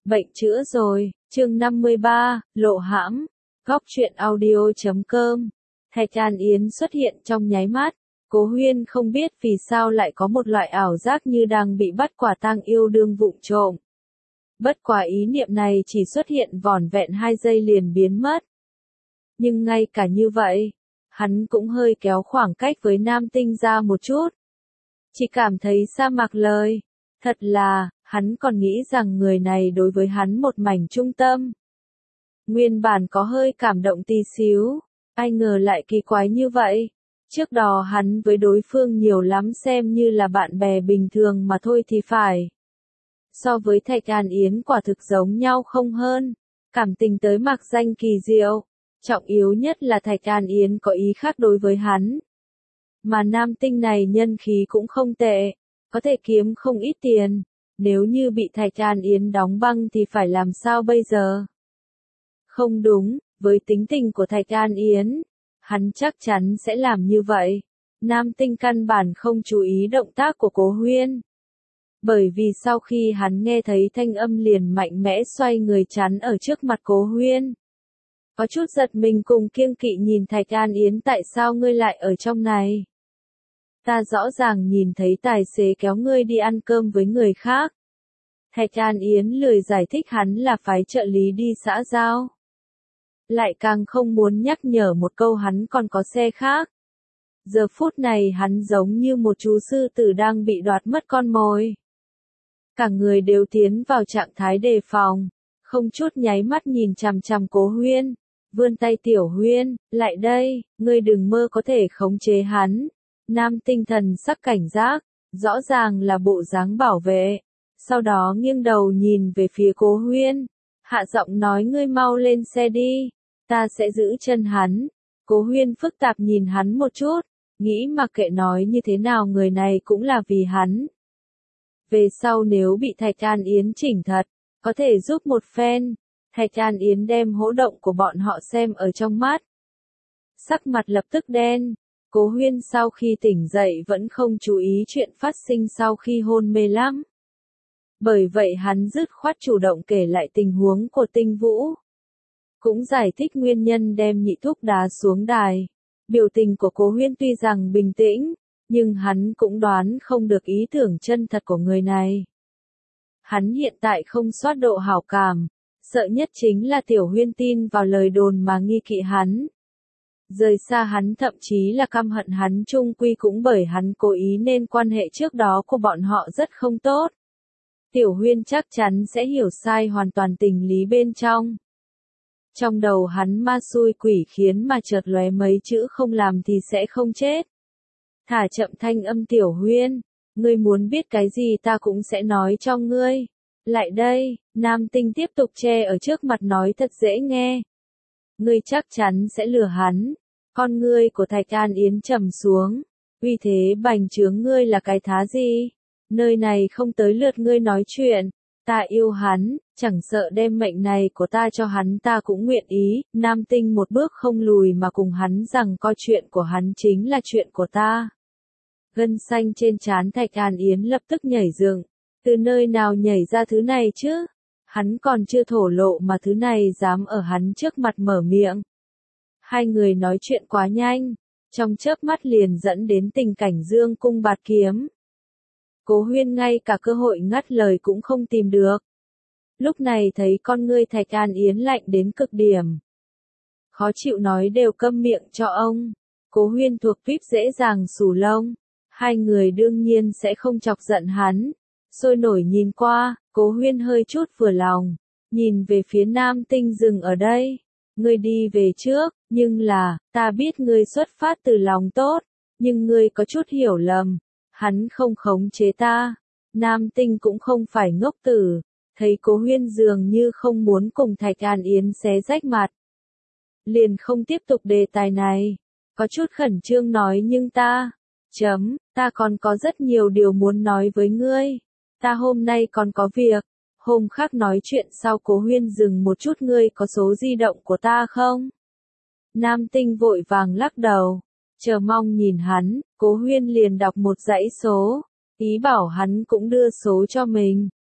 Bệnh chữa rồi, chương 53, lộ hãm, góc truyện audio.com. Thạch An Yến xuất hiện trong nháy mắt, Cố Huyên không biết vì sao lại có một loại ảo giác như đang bị bắt quả tang yêu đương vụng trộm. Bất quả ý niệm này chỉ xuất hiện vỏn vẹn 2 giây liền biến mất. Nhưng ngay cả như vậy, hắn cũng hơi kéo khoảng cách với nam tinh ra một chút. Chỉ cảm thấy sa mạc lời, thật là, hắn còn nghĩ rằng người này đối với hắn một mảnh trung tâm. Nguyên bản có hơi cảm động tí xíu, ai ngờ lại kỳ quái như vậy. Trước đó hắn với đối phương nhiều lắm xem như là bạn bè bình thường mà thôi thì phải. So với Thạch An Yến quả thực giống nhau không hơn, cảm tình tới mạc danh kỳ diệu. Trọng yếu nhất là Thạch An Yến có ý khác đối với hắn. Mà nam tinh này nhân khí cũng không tệ, có thể kiếm không ít tiền. Nếu như bị Thạch An Yến đóng băng thì phải làm sao bây giờ? Không đúng, với tính tình của Thạch An Yến, hắn chắc chắn sẽ làm như vậy. Nam tinh căn bản không chú ý động tác của Cố Huyên. Bởi vì sau khi hắn nghe thấy thanh âm liền mạnh mẽ xoay người chắn ở trước mặt Cố Huyên. Có chút giật mình cùng kiêng kỵ nhìn Thạch An Yến, tại sao ngươi lại ở trong này? Ta rõ ràng nhìn thấy tài xế kéo ngươi đi ăn cơm với người khác. Thạch An Yến lười giải thích hắn là phái trợ lý đi xã giao. Lại càng không muốn nhắc nhở một câu hắn còn có xe khác. Giờ phút này hắn giống như một chú sư tử đang bị đoạt mất con mồi. Cả người đều tiến vào trạng thái đề phòng, không chút nháy mắt nhìn chằm chằm Cố Huyên, vươn tay Tiểu Huyên, lại đây, ngươi đừng mơ có thể khống chế hắn. Nam tinh thần sắc cảnh giác, rõ ràng là bộ dáng bảo vệ. Sau đó nghiêng đầu nhìn về phía Cố Huyên, hạ giọng nói ngươi mau lên xe đi, ta sẽ giữ chân hắn. Cố Huyên phức tạp nhìn hắn một chút, nghĩ mặc kệ nói như thế nào người này cũng là vì hắn. Về sau nếu bị Thạch An Yến chỉnh thật, có thể giúp một phen. Thạch An Yến đem hỗ động của bọn họ xem ở trong mắt. Sắc mặt lập tức đen. Cố Huyên sau khi tỉnh dậy vẫn không chú ý chuyện phát sinh sau khi hôn mê lắm. Bởi vậy hắn dứt khoát chủ động kể lại tình huống của Tinh Vũ. Cũng giải thích nguyên nhân đem Nhị Thúc đá xuống đài. Biểu tình của Cố Huyên tuy rằng bình tĩnh, nhưng hắn cũng đoán không được ý tưởng chân thật của người này. Hắn hiện tại không soát độ hảo cảm, sợ nhất chính là Tiểu Huyên tin vào lời đồn mà nghi kỵ hắn. Rời xa hắn thậm chí là căm hận hắn chung quy cũng bởi hắn cố ý nên quan hệ trước đó của bọn họ rất không tốt. Tiểu Huyên chắc chắn sẽ hiểu sai hoàn toàn tình lý bên trong. Trong đầu hắn ma xui quỷ khiến mà chợt lóe mấy chữ không làm thì sẽ không chết. Thả chậm thanh âm Tiểu Huyên, ngươi muốn biết cái gì ta cũng sẽ nói cho ngươi. Lại đây, nam tinh tiếp tục che ở trước mặt nói thật dễ nghe. Ngươi chắc chắn sẽ lừa hắn. Con ngươi của Thạch An Yến trầm xuống. Uy thế bành trướng ngươi là cái thá gì? Nơi này không tới lượt ngươi nói chuyện. Ta yêu hắn, chẳng sợ đem mệnh này của ta cho hắn ta cũng nguyện ý. Nam tinh một bước không lùi mà cùng hắn rằng coi chuyện của hắn chính là chuyện của ta. Gân xanh trên trán Thạch An Yến lập tức nhảy dựng. Từ nơi nào nhảy ra thứ này chứ? Hắn còn chưa thổ lộ mà thứ này dám ở hắn trước mặt mở miệng. Hai người nói chuyện quá nhanh, trong chớp mắt liền dẫn đến tình cảnh dương cung bạt kiếm. Cố Huyên ngay cả cơ hội ngắt lời cũng không tìm được. Lúc này thấy con ngươi Thạch An Yến lạnh đến cực điểm. Khó chịu nói đều câm miệng cho ông. Cố Huyên thuộc VIP dễ dàng xù lông. Hai người đương nhiên sẽ không chọc giận hắn. Sôi nổi nhìn qua, Cố Huyên hơi chút vừa lòng. Nhìn về phía nam tinh dừng ở đây. Ngươi đi về trước, nhưng là, ta biết ngươi xuất phát từ lòng tốt. Nhưng ngươi có chút hiểu lầm. Hắn không khống chế ta. Nam tinh cũng không phải ngốc tử. Thấy Cố Huyên dường như không muốn cùng Thạch An Yến xé rách mặt. Liền không tiếp tục đề tài này. Có chút khẩn trương nói nhưng ta còn có rất nhiều điều muốn nói với ngươi. Ta hôm nay còn có việc. Hôm khác nói chuyện sau. Cố Huyên dừng một chút, ngươi có số di động của ta không? Nam tinh vội vàng lắc đầu. Chờ mong nhìn hắn, Cố Huyên liền đọc một dãy số. Ý bảo hắn cũng đưa số cho mình.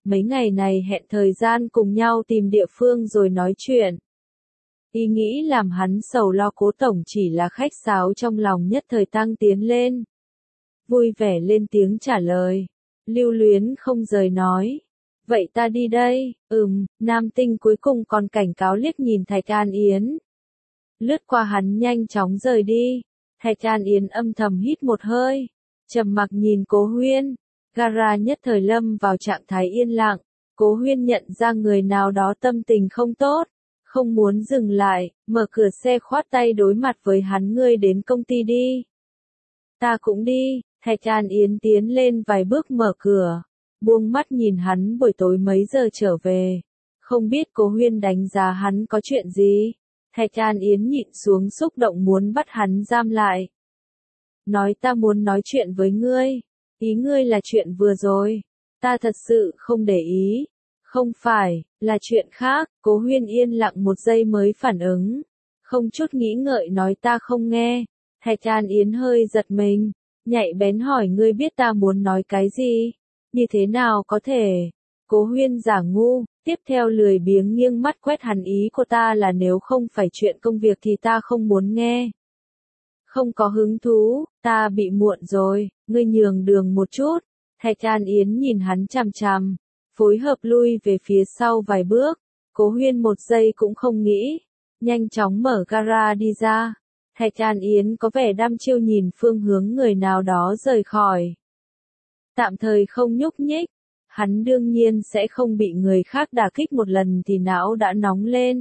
mấy ngày này hẹn thời gian cùng nhau tìm địa phương rồi nói chuyện. Ý nghĩ làm hắn sầu lo Cố tổng chỉ là khách sáo trong lòng nhất thời tăng tiến lên. Vui vẻ lên tiếng trả lời. Lưu Luyến không rời nói. Vậy ta đi đây. Nam Tinh cuối cùng còn cảnh cáo liếc nhìn Thạch An Yến. Lướt qua hắn nhanh chóng rời đi. Thạch An Yến âm thầm hít một hơi. Trầm mặc nhìn Cố Huyên. Gara nhất thời lâm vào trạng thái yên lặng. Cố Huyên nhận ra người nào đó tâm tình không tốt. Không muốn dừng lại, mở cửa xe khoát tay đối mặt với hắn, ngươi đến công ty đi. Ta cũng đi. Thạch An Yến tiến lên vài bước mở cửa. Buông mắt nhìn hắn buổi tối mấy giờ trở về. Không biết Cố Huyên đánh giá hắn có chuyện gì. Thạch An Yến nhịn xuống xúc động muốn bắt hắn giam lại. Nói ta muốn nói chuyện với ngươi. Ý ngươi là chuyện vừa rồi. Ta thật sự không để ý. Không phải, là chuyện khác. Cố Huyên yên lặng một giây mới phản ứng. Không chút nghĩ ngợi nói ta không nghe. Thạch An Yến hơi giật mình. Nhạy bén hỏi ngươi biết ta muốn nói cái gì? Như thế nào có thể? Cố Huyên giả ngu, tiếp theo lười biếng nghiêng mắt quét hắn, ý của ta là nếu không phải chuyện công việc thì ta không muốn nghe. Không có hứng thú, ta bị muộn rồi, ngươi nhường đường một chút. Thạch An Yến nhìn hắn chằm chằm, phối hợp lui về phía sau vài bước. Cố Huyên một giây cũng không nghĩ, nhanh chóng mở gara đi ra. Thạch An Yến có vẻ đăm chiêu nhìn phương hướng người nào đó rời khỏi. Tạm thời không nhúc nhích, hắn đương nhiên sẽ không bị người khác đả kích một lần thì não đã nóng lên.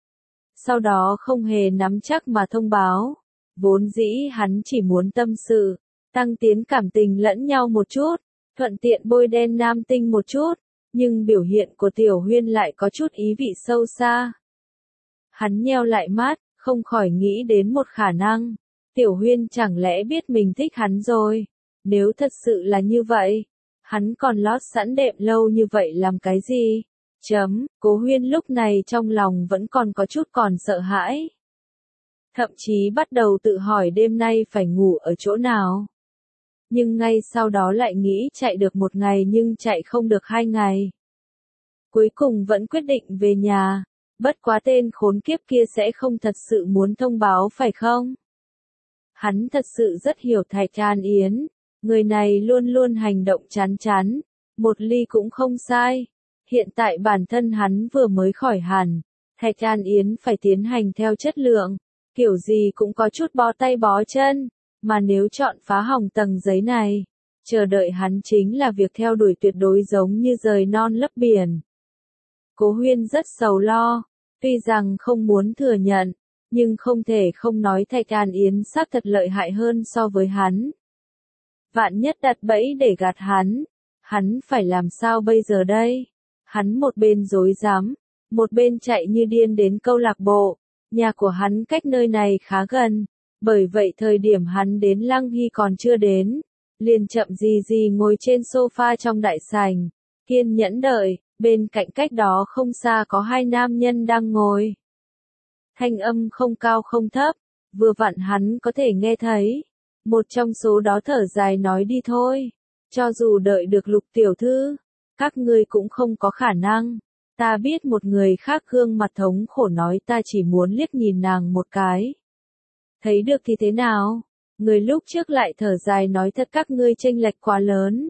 Sau đó không hề nắm chắc mà thông báo. Vốn dĩ hắn chỉ muốn tâm sự, tăng tiến cảm tình lẫn nhau một chút, thuận tiện bôi đen Nam Tinh một chút, nhưng biểu hiện của Tiểu Huyên lại có chút ý vị sâu xa. Hắn nheo lại mắt, không khỏi nghĩ đến một khả năng. Tiểu Huyên chẳng lẽ biết mình thích hắn rồi? Nếu thật sự là như vậy, hắn còn lót sẵn đệm lâu như vậy làm cái gì? Cố Huyên lúc này trong lòng vẫn còn có chút còn sợ hãi. Thậm chí bắt đầu tự hỏi đêm nay phải ngủ ở chỗ nào. Nhưng ngay sau đó lại nghĩ chạy được một ngày nhưng chạy không được 2 ngày. Cuối cùng vẫn quyết định về nhà. Bất quá tên khốn kiếp kia sẽ không thật sự muốn thông báo phải không? Hắn thật sự rất hiểu Thạch An Yến. Người này luôn luôn hành động chán chán. Một ly cũng không sai. Hiện tại bản thân hắn vừa mới khỏi hẳn. Thạch An Yến phải tiến hành theo chất lượng. Kiểu gì cũng có chút bó tay bó chân. Mà nếu chọn phá hỏng tầng giấy này, chờ đợi hắn chính là việc theo đuổi tuyệt đối giống như rời non lấp biển. Cố Huyên rất sầu lo. Tuy rằng không muốn thừa nhận, nhưng không thể không nói Thạch An Yến xác thật lợi hại hơn so với hắn. Vạn nhất đặt bẫy để gạt hắn phải làm sao bây giờ đây? Hắn một bên rối rắm, một bên chạy như điên đến câu lạc bộ. Nhà của hắn cách nơi này khá gần, bởi vậy thời điểm hắn đến Lăng Hy còn chưa đến. Liền chậm gì gì ngồi trên sofa trong đại sảnh, kiên nhẫn đợi. Bên cạnh cách đó không xa có 2 nam nhân đang ngồi. Thanh âm không cao không thấp, vừa vặn hắn có thể nghe thấy. Một trong số đó thở dài nói đi thôi. Cho dù đợi được Lục tiểu thư, các ngươi cũng không có khả năng. Ta biết một người khác gương mặt thống khổ nói ta chỉ muốn liếc nhìn nàng một cái. Thấy được thì thế nào? Người lúc trước lại thở dài nói thật các ngươi chênh lệch quá lớn.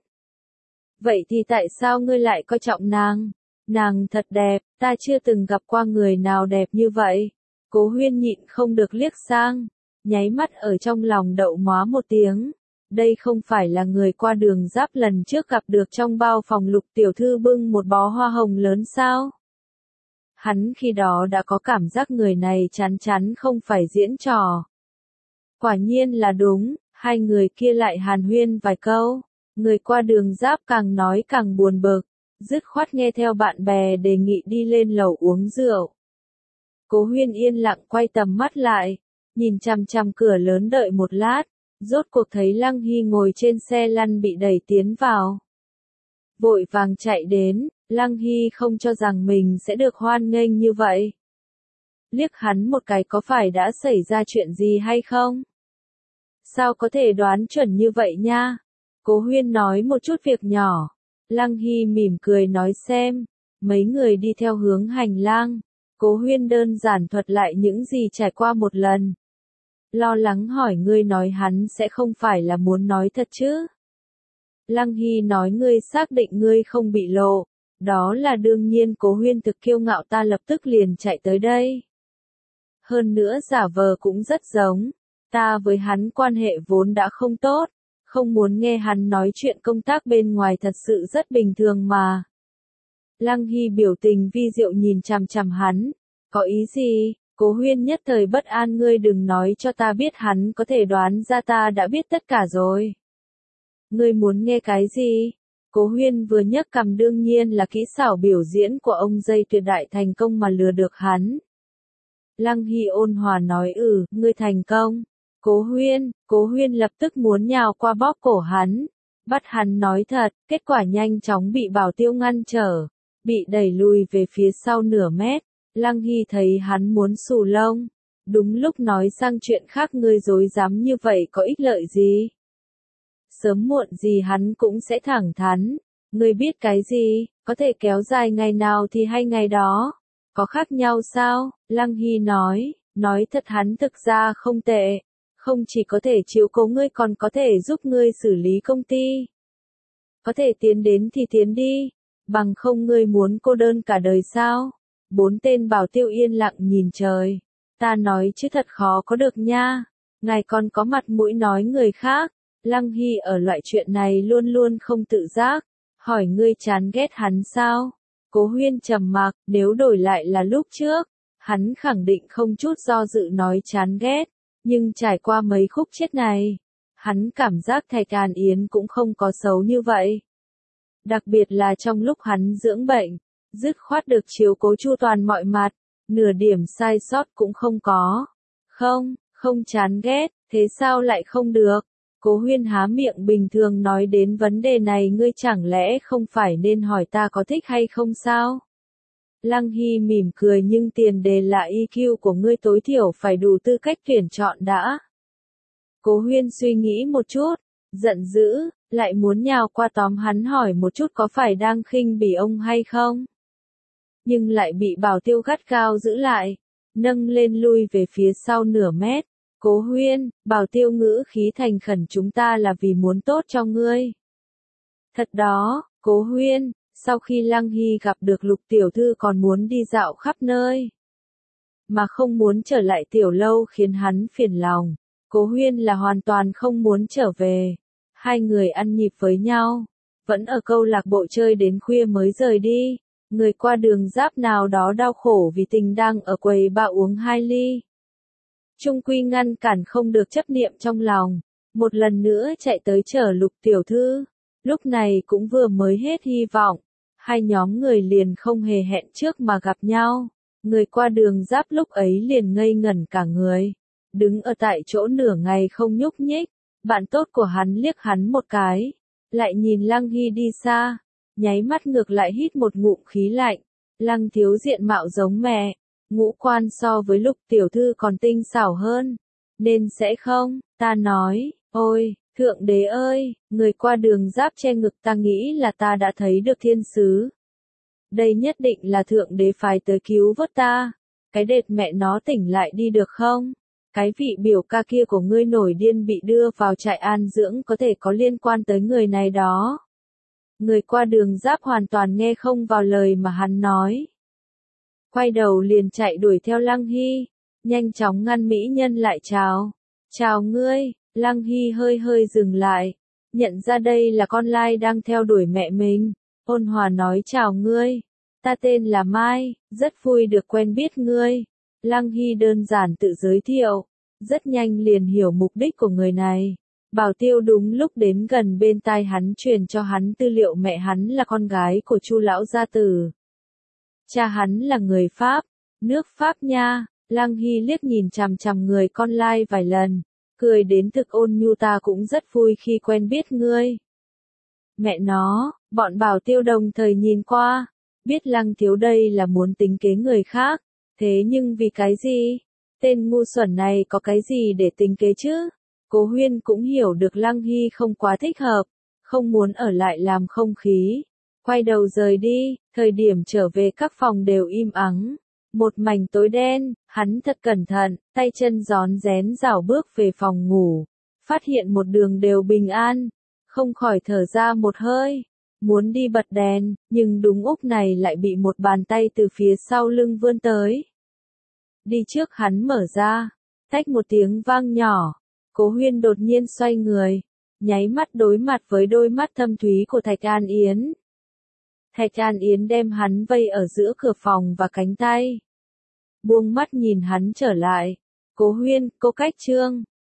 Vậy thì tại sao ngươi lại coi trọng nàng? Nàng thật đẹp, ta chưa từng gặp qua người nào đẹp như vậy. Cố Huyên nhịn không được liếc sang, nháy mắt ở trong lòng đậu móa một tiếng. Đây không phải là người qua đường giáp lần trước gặp được trong bao phòng Lục tiểu thư bưng một bó hoa hồng lớn sao? Hắn khi đó đã có cảm giác người này chán chán không phải diễn trò. Quả nhiên là đúng, 2 người kia lại hàn huyên vài câu. Người qua đường giáp càng nói càng buồn bực, dứt khoát nghe theo bạn bè đề nghị đi lên lầu uống rượu. Cố Huyên yên lặng quay tầm mắt lại, nhìn chằm chằm cửa lớn đợi một lát, rốt cuộc thấy Lăng Hy ngồi trên xe lăn bị đẩy tiến vào. Vội vàng chạy đến, Lăng Hy không cho rằng mình sẽ được hoan nghênh như vậy. Liếc hắn một cái có phải đã xảy ra chuyện gì hay không? Sao có thể đoán chuẩn như vậy nha? Cố Huyên nói một chút việc nhỏ, Lăng Hy mỉm cười nói xem. Mấy người đi theo hướng hành lang. Cố Huyên đơn giản thuật lại những gì trải qua một lần. Lo lắng hỏi ngươi nói hắn sẽ không phải là muốn nói thật chứ? Lăng Hy nói ngươi xác định ngươi không bị lộ. Đó là đương nhiên. Cố Huyên thực kiêu ngạo, ta lập tức liền chạy tới đây. Hơn nữa giả vờ cũng rất giống. Ta với hắn quan hệ vốn đã không tốt. Không muốn nghe hắn nói chuyện công tác bên ngoài, thật sự rất bình thường mà. Lăng Hy biểu tình vi diệu nhìn chằm chằm hắn. Có ý gì? Cố Huyên nhất thời bất an, ngươi đừng nói cho ta biết, hắn có thể đoán ra ta đã biết tất cả rồi. Ngươi muốn nghe cái gì? Cố Huyên vừa nhấc cằm, đương nhiên là kỹ xảo biểu diễn của ông dây tuyệt đại thành công mà lừa được hắn. Lăng Hy ôn hòa nói ngươi thành công. Cố Huyên lập tức muốn nhào qua bóp cổ hắn, bắt hắn nói thật, kết quả nhanh chóng bị Bảo Tiêu ngăn trở, bị đẩy lùi về phía sau nửa mét. Lăng Hy thấy hắn muốn xù lông, đúng lúc nói sang chuyện khác, ngươi dối dám như vậy có ích lợi gì? Sớm muộn gì hắn cũng sẽ thẳng thắn, ngươi biết cái gì, có thể kéo dài ngày nào thì hay ngày đó, có khác nhau sao? Lăng Hy nói thật hắn thực ra không tệ, không chỉ có thể chiếu cố ngươi còn có thể giúp ngươi xử lý công ty. Có thể tiến đến thì tiến đi, bằng không ngươi muốn cô đơn cả đời sao? 4 tên Bảo Tiêu yên lặng nhìn trời. Ta nói chứ thật khó có được nha. Ngài còn có mặt mũi nói người khác. Lăng Hy ở loại chuyện này luôn luôn không tự giác. Hỏi ngươi chán ghét hắn sao? Cố Huyên trầm mặc, nếu đổi lại là lúc trước, hắn khẳng định không chút do dự nói chán ghét. Nhưng trải qua mấy khúc chết này, hắn cảm giác Thạch An Yến cũng không có xấu như vậy. Đặc biệt là trong lúc hắn dưỡng bệnh, dứt khoát được chiếu cố chu toàn mọi mặt, nửa điểm sai sót cũng không có. Không chán ghét, thế sao lại không được? Cố Huyên há miệng bình thường nói đến vấn đề này, ngươi chẳng lẽ không phải nên hỏi ta có thích hay không sao? Lăng Hy mỉm cười, nhưng tiền đề là EQ của ngươi tối thiểu phải đủ tư cách tuyển chọn đã. Cố Huyên suy nghĩ một chút, giận dữ, lại muốn nhào qua tóm hắn hỏi một chút có phải đang khinh bỉ ông hay không? Nhưng lại bị Bảo Tiêu gắt gao giữ lại, nâng lên lui về phía sau nửa mét. Cố Huyên, Bảo Tiêu ngữ khí thành khẩn, chúng ta là vì muốn tốt cho ngươi. Thật đó, Cố Huyên, sau khi Lăng Hy gặp được Lục tiểu thư còn muốn đi dạo khắp nơi, mà không muốn trở lại tiểu lâu khiến hắn phiền lòng. Cố Huyên là hoàn toàn không muốn trở về. Hai người ăn nhịp với nhau, vẫn ở câu lạc bộ chơi đến khuya mới rời đi. Người qua đường giáp nào đó đau khổ vì tình đang ở quầy ba uống 2 ly. Trung quy ngăn cản không được chấp niệm trong lòng, một lần nữa chạy tới chở Lục tiểu thư. Lúc này cũng vừa mới hết hy vọng, hai nhóm người liền không hề hẹn trước mà gặp nhau. Người qua đường giáp lúc ấy liền ngây ngẩn cả người, đứng ở tại chỗ nửa ngày không nhúc nhích. Bạn tốt của hắn liếc hắn một cái, lại nhìn Lăng Hy đi xa, nháy mắt ngược lại hít một ngụm khí lạnh. Lăng thiếu diện mạo giống mẹ, ngũ quan so với Lục tiểu thư còn tinh xảo hơn, nên sẽ không? Ta nói, ôi, Thượng Đế ơi, người qua đường giáp che ngực, ta nghĩ là ta đã thấy được thiên sứ. Đây nhất định là Thượng Đế phái tới cứu vớt ta. Cái đệt mẹ nó tỉnh lại đi được không? Cái vị biểu ca kia của ngươi nổi điên bị đưa vào trại an dưỡng có thể có liên quan tới người này đó. Người qua đường giáp hoàn toàn nghe không vào lời mà hắn nói. Quay đầu liền chạy đuổi theo Lăng Hy, nhanh chóng ngăn mỹ nhân lại chào. Chào ngươi. Lăng Hy hơi dừng lại, nhận ra đây là con lai đang theo đuổi mẹ mình. Ôn hòa nói, chào ngươi, ta tên là Mai, rất vui được quen biết ngươi. Lăng Hy đơn giản tự giới thiệu, rất nhanh liền hiểu mục đích của người này. Bảo Tiêu đúng lúc đến gần bên tai hắn truyền cho hắn tư liệu, mẹ hắn là con gái của Chu lão gia tử. Cha hắn là người Pháp, nước Pháp nha. Lăng Hy liếc nhìn chằm chằm người con lai vài lần, cười đến thực ôn nhu, ta cũng rất vui khi quen biết ngươi. Mẹ nó, bọn Bảo Tiêu đồng thời nhìn qua, biết Lăng thiếu đây là muốn tính kế người khác, thế nhưng vì cái gì? Tên ngu xuẩn này có cái gì để tính kế chứ? Cố Huyên cũng hiểu được Lăng Hy không quá thích hợp, không muốn ở lại làm không khí, quay đầu rời đi, thời điểm trở về các phòng đều im ắng. Một mảnh tối đen, hắn thật cẩn thận, tay chân rón rén rảo bước về phòng ngủ. Phát hiện một đường đều bình an, không khỏi thở ra một hơi. Muốn đi bật đèn, nhưng đúng lúc này lại bị một bàn tay từ phía sau lưng vươn tới. Đi trước hắn mở ra, tách một tiếng vang nhỏ. Cố Huyên đột nhiên xoay người, nháy mắt đối mặt với đôi mắt thâm thúy của Thạch An Yến. Thạch An Yến đem hắn vây ở giữa cửa phòng và cánh tay. Buông mắt nhìn hắn trở lại. Cố Huyên, cô Cách Trương.